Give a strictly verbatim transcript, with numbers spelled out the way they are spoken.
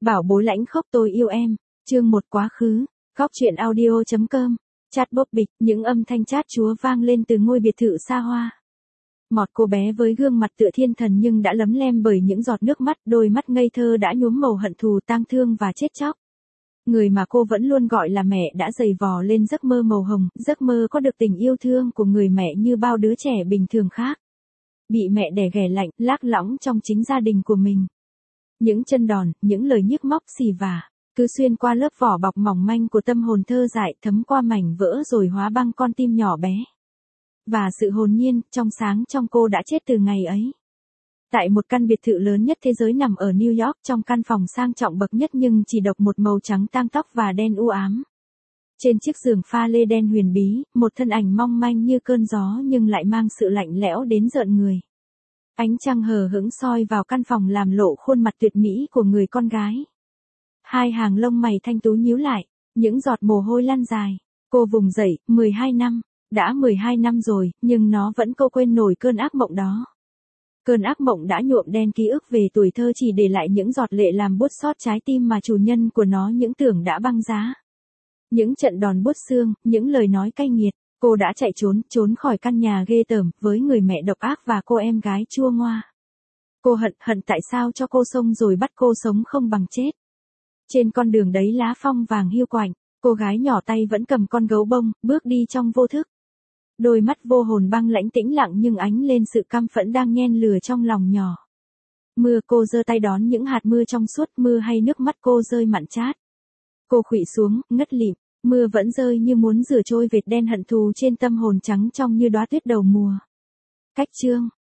Bảo bối lãnh khốc tôi yêu em. Chương một quá khứ. Góc truyện audio chấm com. Chat bốp bịch, những âm thanh chát chúa vang lên từ ngôi biệt thự xa hoa. Một cô bé với gương mặt tựa thiên thần nhưng đã lấm lem bởi những giọt nước mắt, đôi mắt ngây thơ đã nhuốm màu hận thù, tang thương và chết chóc. Người mà cô vẫn luôn gọi là mẹ đã dày vò lên giấc mơ màu hồng, giấc mơ có được tình yêu thương của người mẹ như bao đứa trẻ bình thường khác. Bị mẹ đẻ ghẻ lạnh, lác lõng trong chính gia đình của mình. Những chân đòn, những lời nhức móc xì vả, cứ xuyên qua lớp vỏ bọc mỏng manh của tâm hồn thơ dại, thấm qua mảnh vỡ rồi hóa băng con tim nhỏ bé. Và sự hồn nhiên, trong sáng trong cô đã chết từ ngày ấy. Tại một căn biệt thự lớn nhất thế giới nằm ở New York, trong căn phòng sang trọng bậc nhất nhưng chỉ độc một màu trắng tang tóc và đen u ám. Trên chiếc giường pha lê đen huyền bí, một thân ảnh mong manh như cơn gió nhưng lại mang sự lạnh lẽo đến rợn người. Ánh trăng hờ hững soi vào căn phòng làm lộ khuôn mặt tuyệt mỹ của người con gái. Hai hàng lông mày thanh tú nhíu lại, những giọt mồ hôi lăn dài. Cô vùng dậy, mười hai năm, đã mười hai năm rồi, nhưng nó vẫn câu quên nổi cơn ác mộng đó. Cơn ác mộng đã nhuộm đen ký ức về tuổi thơ, chỉ để lại những giọt lệ làm buốt xót trái tim mà chủ nhân của nó những tưởng đã băng giá. Những trận đòn buốt xương, những lời nói cay nghiệt. Cô đã chạy trốn, trốn khỏi căn nhà ghê tởm, với người mẹ độc ác và cô em gái chua ngoa. Cô hận, hận tại sao cho cô sống rồi bắt cô sống không bằng chết. Trên con đường đấy lá phong vàng hiu quạnh, cô gái nhỏ tay vẫn cầm con gấu bông, bước đi trong vô thức. Đôi mắt vô hồn băng lãnh tĩnh lặng nhưng ánh lên sự căm phẫn đang nhen lửa trong lòng nhỏ. Mưa, cô giơ tay đón những hạt mưa trong suốt, mưa hay nước mắt cô rơi mặn chát. Cô khuỵu xuống, ngất lịm. Mưa vẫn rơi như muốn rửa trôi vệt đen hận thù trên tâm hồn trắng trong như đóa tuyết đầu mùa. Cách chương